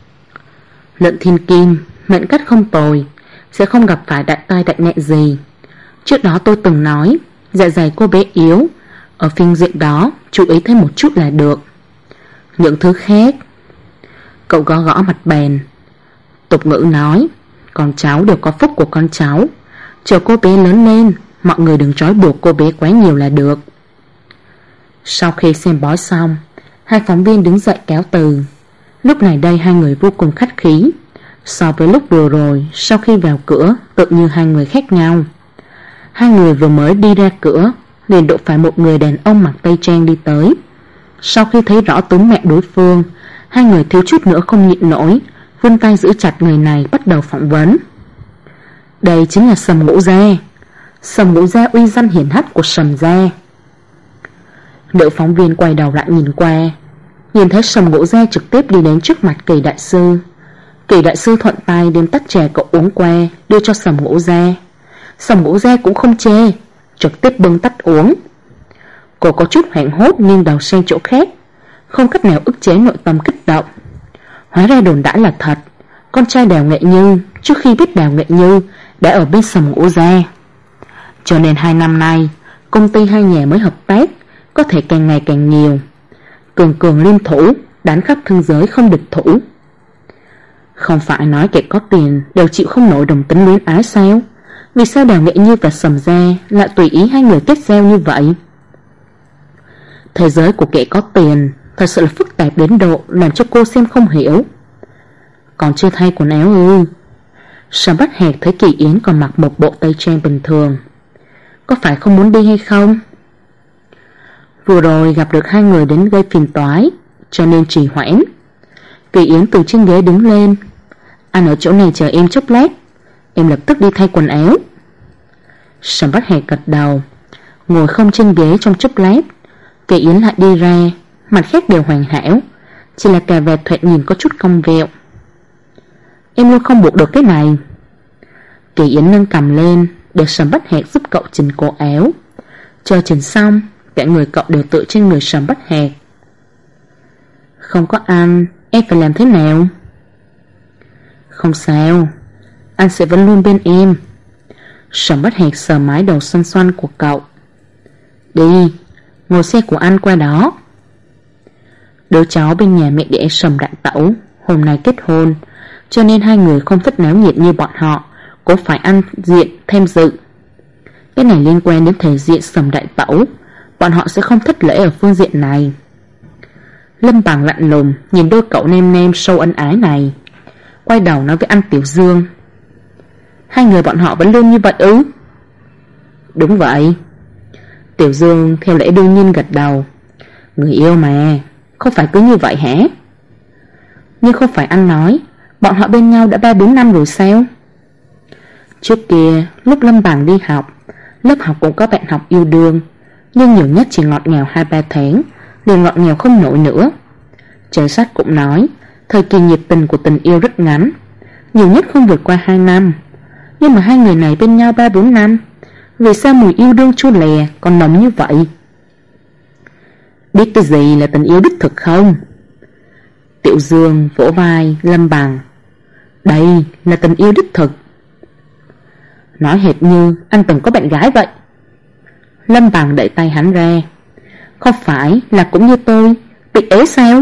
Lận Thiên Kim, mệnh cách không tồi, sẽ không gặp phải đại tai đại nạn gì. Trước đó tôi từng nói dạ dày cô bé yếu, ở phương diện đó chú ý thêm một chút là được. Những thứ khác... Cậu gõ gõ mặt bàn. Tục ngữ nói, con cháu đều có phúc của con cháu. Chờ cô bé lớn lên, mọi người đừng trói buộc cô bé quá nhiều là được. Sau khi xem bói xong, hai phóng viên đứng dậy cáo từ. Lúc này đây hai người vô cùng khách khí. So với lúc vừa rồi, sau khi vào cửa, tự như hai người khác nhau. Hai người vừa mới đi ra cửa, liền đụng phải một người đàn ông mặc tây trang đi tới. Sau khi thấy rõ tướng mạo đối phương, hai người thiếu chút nữa không nhịn nổi, vươn tay giữ chặt người này bắt đầu phỏng vấn. Đây chính là Sầm Ngũ Gia. Sầm Ngũ Gia uy danh hiển hách của Sầm gia. Nữ phóng viên quay đầu lại nhìn qua, nhìn thấy Sầm Ngũ Gia trực tiếp đi đến trước mặt Kỳ đại sư. Kỳ đại sư thuận tay đem tách trà cậu uống qua đưa cho Sầm Ngũ Gia. Sầm Ngũ Gia cũng không chê, trực tiếp bưng tách uống. Cô có chút hoảng hốt nghiêng đầu sang chỗ khác, không cách nào ức chế nội tâm kích động. Hóa ra đồn đãi là thật, con trai Đào Nghệ Như trước khi biết Đào Nghệ Như đã ở bên Sầm Ngũ Gia. Cho nên 2 năm nay công ty hai nhà mới hợp tác, có thể càng ngày càng nhiều. Cường liên thủ, đánh khắp thương giới không địch thủ. Không phải nói kẻ có tiền đều chịu không nổi đồng tính luyến ái sao? Vì sao Đào Nghệ Như và Sầm gia lại tùy ý hai người kết giao như vậy? Thế giới của kẻ có tiền thật sự là phức tạp đến độ làm cho cô xem không hiểu. Còn chưa thay quần áo ư? Sầm Bách Hạc thấy Kỳ Yến còn mặc một bộ tây trang bình thường. Có phải không muốn đi hay không? Vừa rồi gặp được hai người đến gây phiền toái, cho nên trì hoãn. Kỳ Yến từ trên ghế đứng lên. Anh ở chỗ này chờ em chốc lát, em lập tức đi thay quần áo. Sầm Bát Hẹt gật đầu, ngồi không trên ghế trong chốc lát. Kỳ Yến lại đi ra, mặt khác đều hoàn hảo, chỉ là cà vạt thoạt nhìn có chút cong vẹo. Em luôn không buộc được cái này. Kỳ Yến nâng cầm lên để Sầm Bát Hẹt giúp cậu chỉnh cổ áo. Chờ chỉnh xong, cả người cậu đều tựa trên người Sầm Bát Hẹt. Không có anh, em phải làm thế nào? Không sao, anh sẽ vẫn luôn bên em. Sầm Bát Hẹt sờ mái đầu xoăn xoăn của cậu. Đi, ngồi xe của anh qua đó. Đứa cháu bên nhà mẹ đẻ Sầm Đại Tẩu hôm nay kết hôn, cho nên hai người không thích náo nhiệt như bọn họ, cũng phải ăn diện thêm dự. Cái này liên quan đến thể diện Sầm Đại Tẩu, bọn họ sẽ không thất lễ ở phương diện này. Lâm Bằng lạnh lùng nhìn đôi cậu nem nem sâu ân ái này, quay đầu nói với anh Tiểu Dương. Hai người bọn họ vẫn luôn như vậy ư? Đúng vậy. Tiểu Dương theo lẽ đương nhiên gật đầu. Người yêu mà, không phải cứ như vậy hả? Nhưng không phải anh nói bọn họ bên nhau đã 3-4 năm rồi sao? Trước kia lúc Lâm Bằng đi học, lớp học cũng có bạn học yêu đương, nhưng nhiều nhất chỉ ngọt ngào 2-3 tháng, liền ngọt ngào không nổi nữa. Trời sách cũng nói thời kỳ nhiệt tình của tình yêu rất ngắn, nhiều nhất không vượt qua 2 năm. Nhưng mà hai người này bên nhau 3-4 năm, vì sao mùi yêu đương chua lè còn nồng như vậy? Biết cái gì là tình yêu đích thực không? Tiểu Dương vỗ vai Lâm Bằng. Đây là tình yêu đích thực. Nói hệt như anh từng có bạn gái vậy. Lâm Bằng đẩy tay hắn ra. Không phải là cũng như tôi bị ế sao?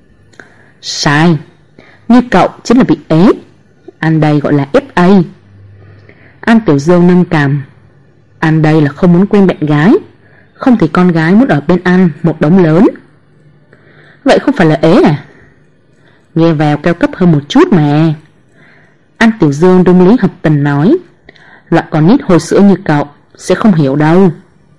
Sai, như cậu chính là bị ế. Anh đây gọi là FA. Anh Tiểu Dương nâng cằm. Anh đây là không muốn quen bạn gái, không thì con gái muốn ở bên anh một đống lớn. Vậy không phải là ế à? Nghe vào cao cấp hơn một chút mà. Anh Tiểu Dương đúng lý hợp tình nói. Loại con nít hồi sữa như cậu sẽ không hiểu đâu.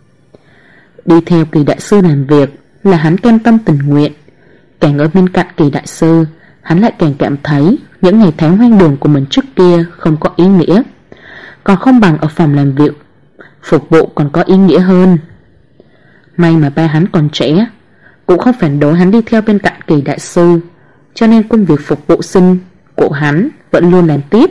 Đi theo Kỳ đại sư làm việc là hắn cam tâm tình nguyện. Càng ở bên cạnh Kỳ đại sư, hắn lại càng cảm thấy những ngày tháng hoang đường của mình trước kia không có ý nghĩa, còn không bằng ở phòng làm việc phục vụ còn có ý nghĩa hơn. May mà ba hắn còn trẻ, cũng không phản đối hắn đi theo bên cạnh Kỳ đại sư, cho nên công việc phục vụ sinh của hắn vẫn luôn làm tiếp.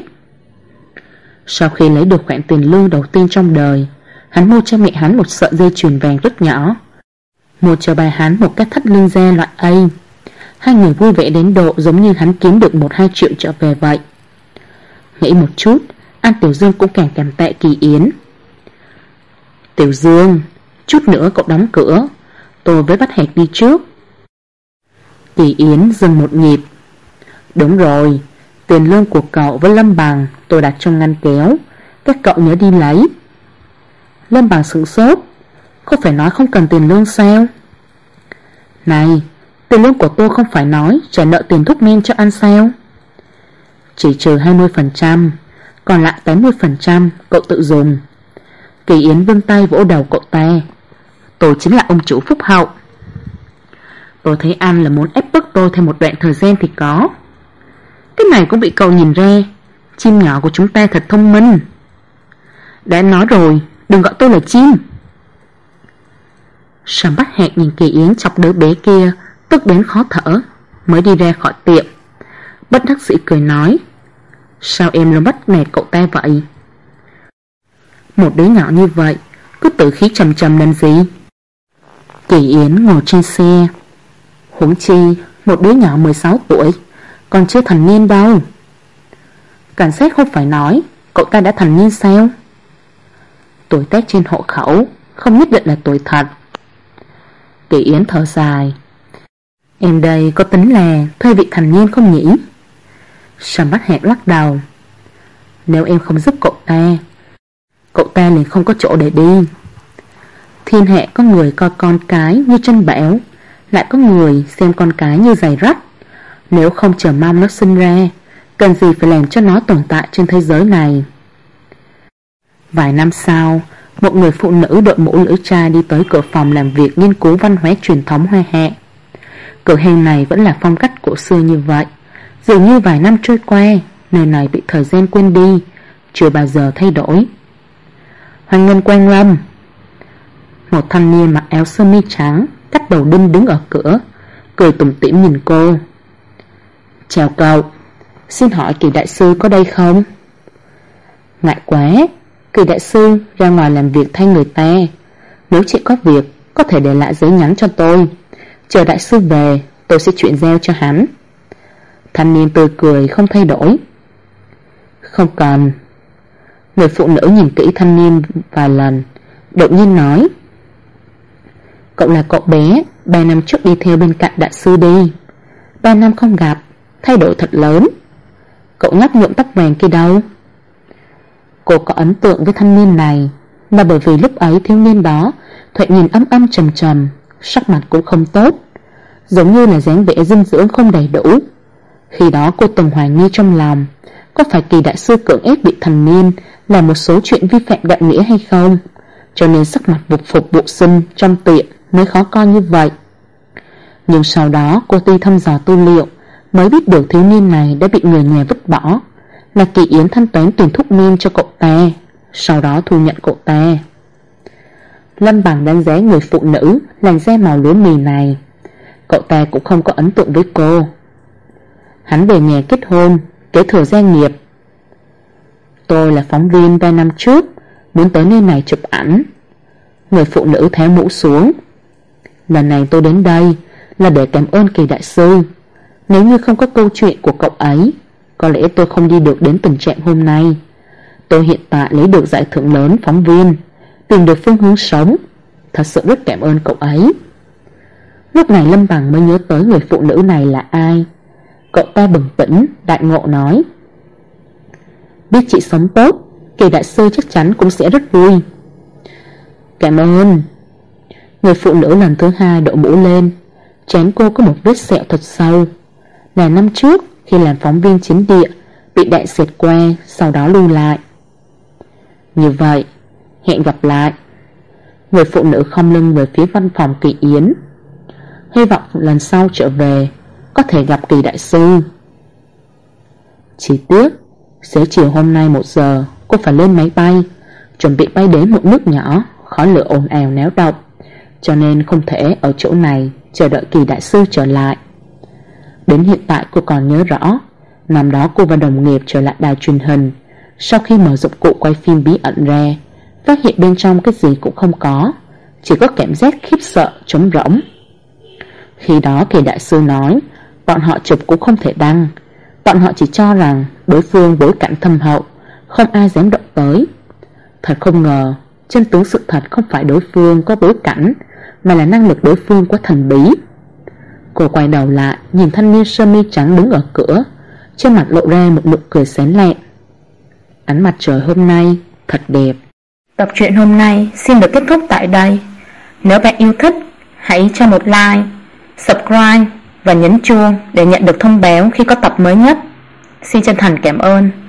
Sau khi lấy được khoản tiền lương đầu tiên trong đời, hắn mua cho mẹ hắn một sợi dây chuyền vàng rất nhỏ, mua cho ba hắn một cái thắt lưng da loại A. Hai người vui vẻ đến độ giống như hắn kiếm được 1-2 triệu trở về vậy. Nghĩ một chút, anh Tiểu Dương cũng càng cảm tạ Kỳ Yến. Tiểu Dương, chút nữa cậu đóng cửa, tôi với Bát Hẹt đi trước. Kỳ Yến dừng một nhịp. Đúng rồi, tiền lương của cậu với Lâm Bằng tôi đặt trong ngăn kéo, các cậu nhớ đi lấy. Lâm Bằng sửng sốt. Không phải nói không cần tiền lương sao? Này, tiền lương của tôi không phải nói trả nợ tiền thuốc men cho ăn sao? Chỉ trừ 20%, còn lại 80% cậu tự dùng. Kỳ Yến vươn tay vỗ đầu cậu ta. Tôi chính là ông chủ phúc hậu. Tôi thấy anh là muốn ép bức tôi thêm một đoạn thời gian thì có. Cái này cũng bị cậu nhìn ra. Chim nhỏ của chúng ta thật thông minh. Đã nói rồi, đừng gọi tôi là chim. Sầm Bát Hẹt nhìn Kỳ Yến chọc đứa bé kia, tức đến khó thở, mới đi ra khỏi tiệm. Bất đắc dĩ cười nói. Sao em luôn bắt nạt cậu ta vậy? Một đứa nhỏ như vậy cứ tự khí trầm trầm làm gì? Kỳ Yến ngồi trên xe. Huống chi một đứa nhỏ 16 tuổi còn chưa thành niên đâu. Cảnh sát không phải nói cậu ta đã thành niên sao? Tuổi tác trên hộ khẩu không nhất định là tuổi thật. Kỳ Yến thở dài. Em đây có tính là thuê vị thành niên không nhỉ? Sầm Bát Hẹt lắc đầu. Nếu em không giúp cậu ta liền không có chỗ để đi. Thiên hạ có người coi con cái như chân bảo, lại có người xem con cái như giày rách. Nếu không chờ mong nó sinh ra, cần gì phải làm cho nó tồn tại trên thế giới này. Vài năm sau, một người phụ nữ đội mũ lưỡi trai đi tới cửa phòng làm việc nghiên cứu văn hóa truyền thống Hoa Hạ. Cửa hàng này vẫn là phong cách cổ xưa như vậy. Dường như vài năm trôi qua, nơi này bị thời gian quên đi, chưa bao giờ thay đổi. Hoan nghênh Quang Lâm. Một thanh niên mặc áo sơ mi trắng cắt đầu đinh đứng ở cửa, cười tủm tỉm nhìn cô. Chào cậu, xin hỏi Kỳ đại sư có đây không? Ngại quá, Kỳ đại sư ra ngoài làm việc thay người ta. Nếu chị có việc, có thể để lại giấy nhắn cho tôi. Chờ đại sư về, tôi sẽ chuyển giao cho hắn. Thanh niên tươi cười không thay đổi. Không cần. Người phụ nữ nhìn kỹ thanh niên vài lần, đột nhiên nói: Cậu là cậu bé 3 năm trước đi theo bên cạnh đại sư đi. 3 năm không gặp, thay đổi thật lớn. Cậu nhóc nhuộm tóc vàng kia đâu? Cô có ấn tượng với thanh niên này, mà bởi vì lúc ấy thiếu niên đó thoạt nhìn âm âm trầm trầm, sắc mặt cũng không tốt, giống như là dáng vẻ dinh dưỡng không đầy đủ. Khi đó cô từng hoài nghi trong lòng, có phải Kỳ đại sư cưỡng ép bị thành niên làm một số chuyện vi phạm đạo nghĩa hay không, cho nên sắc mặt vụt phục vụ sinh trong tiệm mới khó coi như vậy. Nhưng sau đó cô tuy thăm dò tư liệu, mới biết được thiếu niên này đã bị người nhà vứt bỏ, là Kỳ Yến thanh toán tiền thuốc men cho cậu ta, sau đó thu nhận cậu ta. Lâm Bằng đánh giá người phụ nữ làn da màu lúa mì này. Cậu ta cũng không có ấn tượng với cô. Hắn về nhà kết hôn, kế thừa gia nghiệp. Tôi là phóng viên 3 năm trước, muốn tới nơi này chụp ảnh. Người phụ nữ tháo mũ xuống. Lần này tôi đến đây là để cảm ơn Kỳ đại sư. Nếu như không có câu chuyện của cậu ấy, có lẽ tôi không đi được đến tình trạng hôm nay. Tôi hiện tại lấy được giải thưởng lớn phóng viên, tìm được phương hướng sống. Thật sự rất cảm ơn cậu ấy. Lúc này Lâm Bằng mới nhớ tới người phụ nữ này là ai. Cậu ta bừng tỉnh, đại ngộ nói: Biết chị sống tốt, Kỳ đại sư chắc chắn cũng sẽ rất vui. Cảm ơn. Người phụ nữ lần thứ hai đội mũ lên. Trán cô có một vết sẹo thật sâu, là năm trước khi làm phóng viên chiến địa bị đạn xẹt qua, sau đó lưu lại. Như vậy, hẹn gặp lại. Người phụ nữ khom lưng về phía văn phòng Kỳ Yến. Hy vọng lần sau trở về có thể gặp Kỳ đại sư. Chỉ tiếc xế chiều hôm nay 1 giờ cô phải lên máy bay, chuẩn bị bay đến một nước nhỏ, khói lửa ồn ào náo động, cho nên không thể ở chỗ này chờ đợi Kỳ đại sư trở lại. Đến hiện tại cô còn nhớ rõ, năm đó cô và đồng nghiệp trở lại đài truyền hình, sau khi mở dụng cụ quay phim bí ẩn ra, phát hiện bên trong cái gì cũng không có, chỉ có cảm giác khiếp sợ trống rỗng. Khi đó Kỳ đại sư nói bọn họ chụp cũng không thể đăng, bọn họ chỉ cho rằng đối phương bối cảnh thâm hậu, không ai dám động tới. Thật không ngờ chân tướng sự thật không phải đối phương có bối cảnh, mà là năng lực đối phương quá thần bí. Cô quay đầu lại nhìn thanh niên sơ mi trắng đứng ở cửa, trên mặt lộ ra một nụ cười xén lẹn. Ánh mặt trời hôm nay thật đẹp. Tập truyện hôm nay xin được kết thúc tại đây. Nếu bạn yêu thích, hãy cho một like, subscribe và nhấn chuông để nhận được thông báo khi có tập mới nhất. Xin chân thành cảm ơn.